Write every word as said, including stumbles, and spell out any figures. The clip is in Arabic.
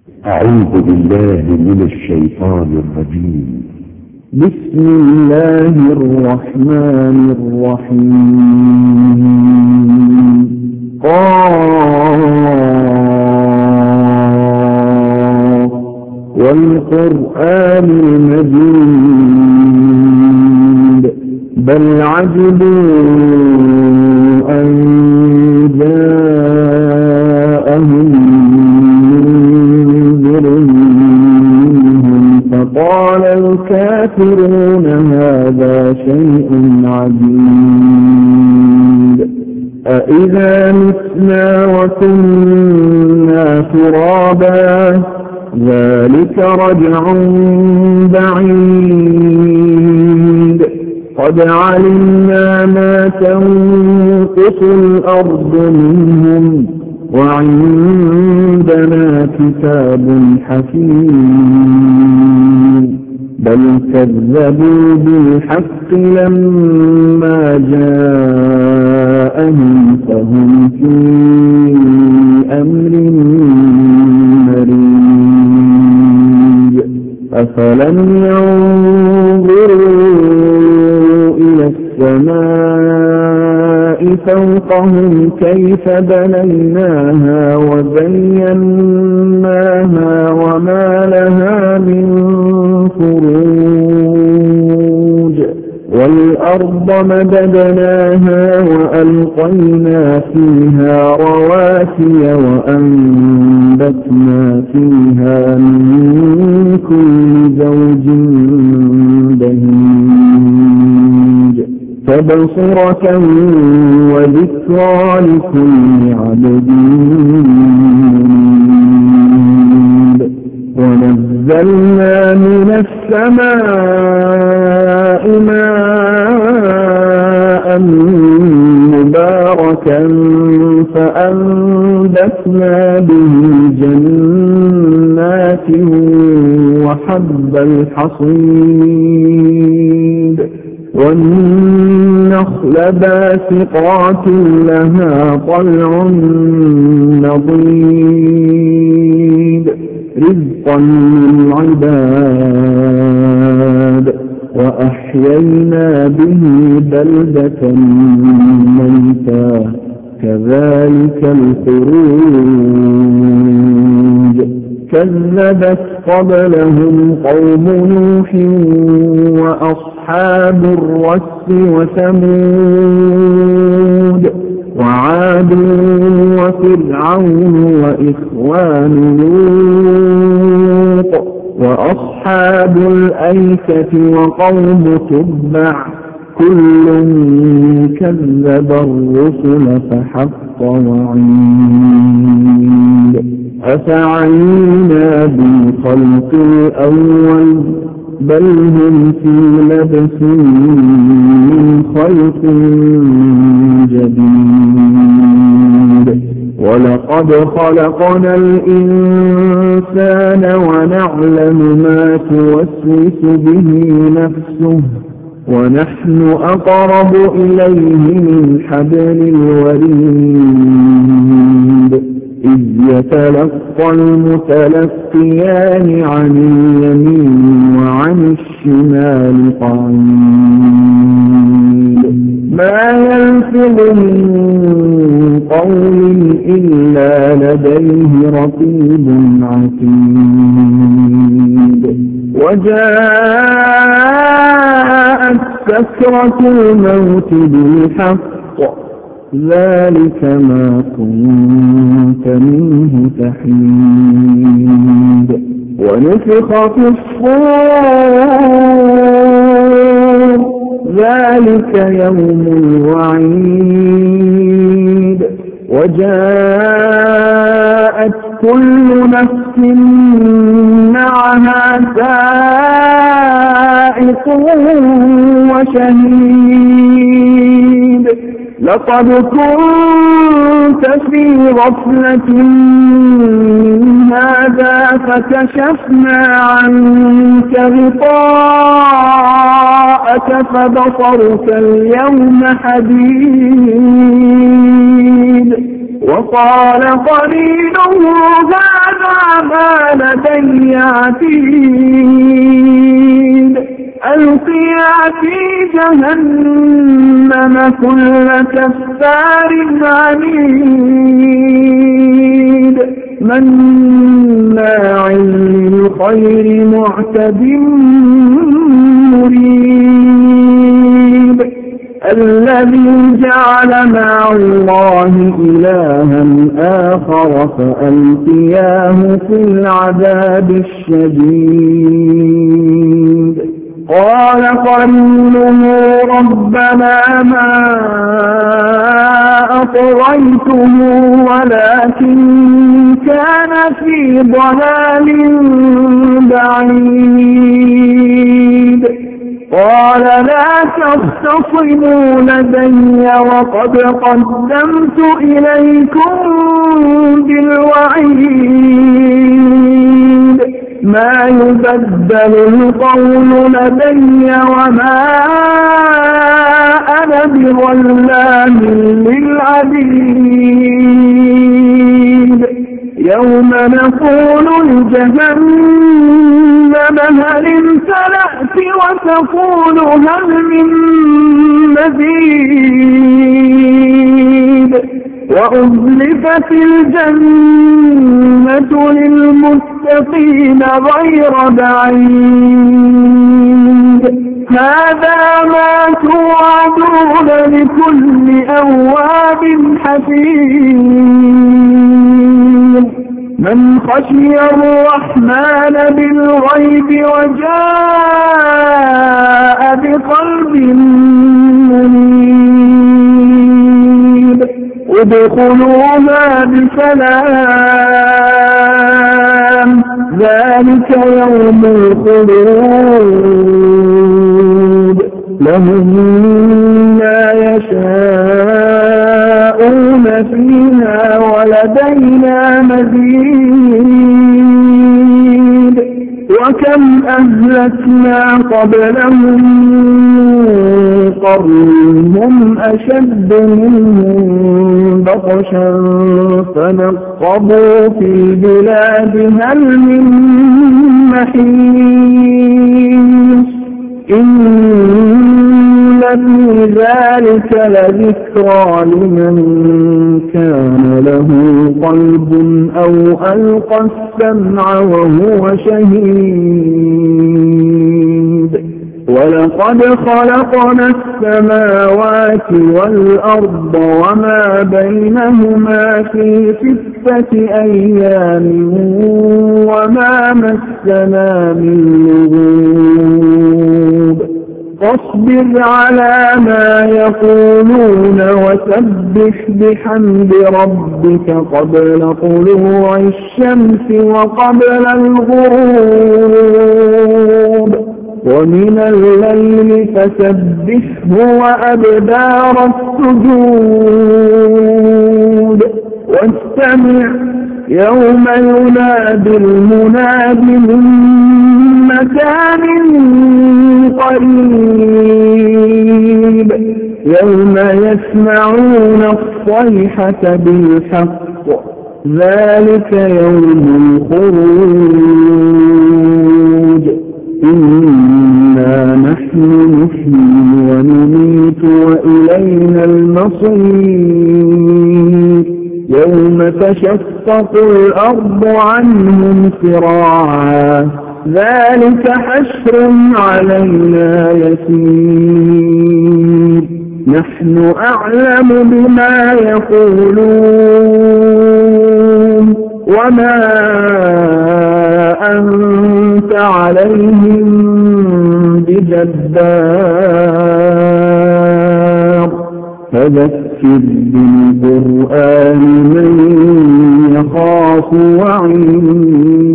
أعوذ بالله من الشيطان الرجيم. بسم الله الرحمن الرحيم. قاف والقرآن المجيد بل عجبوا أن جاءهم منذر منهم فقال الكافرون هذا شيء عجيب أإذا متنا وكنا ترابا ذلك رجع بعيد قد علمنا ما تنقص الأرض منهم وعندنا كتاب حكيم بل كذبوا بالحق لما جاءهم فهم في أمر مريج أفلم ينظروا إلى السماء فوقهم كيف بنيناها وزيناها وما لها من فروج والأرض مددناها وألقينا فيها رواسي وأنبتنا فيها من كل زوج بهيج تبصرة وذكرى لكل عبد منيب ونزلنا من السماء ماء مباركا فأنبتنا به جنات وحب الحصيد والنخل باسقات لها طلع نضيد رزقا للعباد وأحيينا به بلدة ميتا كذلك الخروج كذبت قبلهم قوم نوح وأصحاب الرس وثمود وعاد وفرعون وإخوان لوط وأصحاب الأيكة وقوم تبع كل كذب الرسل فحق وعيد أفعينا بالخلق الأول بل هم في لبس من خلق جديد ولقد خلقنا الإنسان ونعلم ما توسوس به نفسه ونحن أقرب إليه من حبل الوريد إذ يتلقى المتلقيان عن اليمين وعن الشمال قعيد ما يلفظ من قول إلا لديه رقيب عتيد وجاءت سكرة الموت بالحق ذلك ما كنت منه تحيد ونفخ في الصور ذلك يوم الوعيد وجاءت كل نفس معها سائق وشهيد لقد كنت في غفلة من هذا فكشفنا عنك غطاءك فبصرك اليوم حديد وقال قرينه هذا ما لدي عتيد ألقيا في جهنم كل كفار عنيد مناع للخير معتد مريب الذي جعل مع الله إلها آخر فألقياه في العذاب الشديد قال قرينه ربنا ما أطغيته ولكن كان في ضلال بعيد قال لا تختصموا لدي وقد قدمت إليكم بالوعيد ما يبدل القول لدي وما أنا بظلام للعبيد يوم نقول لجهنم هل امتلأت وتقول هل من مزيد وأزلفت الجنة للمتقين غير بعيد هذا ما توعدون لكل أواب حفيظ من خشي الرحمن بالغيب وجاء بقلب منيب ادخلوها بسلام ذلك يوم الخلود لهم ما يشاءون فيها ولدينا مزيد وكم أهلكنا قبلهم قرن هم أشد منهم بطشا فنقبوا في البلاد هل من محيص إن في ذلك لذكرى لمن كان له قلب أو ألقى السمع وهو شهيد ولقد خلقنا السماوات والأرض وما بينهما في ستة أيام وما مسنا من لغوب فاصبر على ما يقولون وسبح بحمد ربك قبل طلوع الشمس وقبل الغروب ومن الليل فسبحه وأدبار السجود واستمع يوم ينادي المناد من مكان قريب يوم يسمعون الصيحة بالحق ذلك يوم الخروج إنا نحن نحيي ونميت وإلينا المصير يوم تشقق الأرض عنهم سراعا ذلك حشر علينا يسير نحن أعلم بما يقولون وما أنت عليهم بجبار فذكر بالقرآن من يخاف وعيد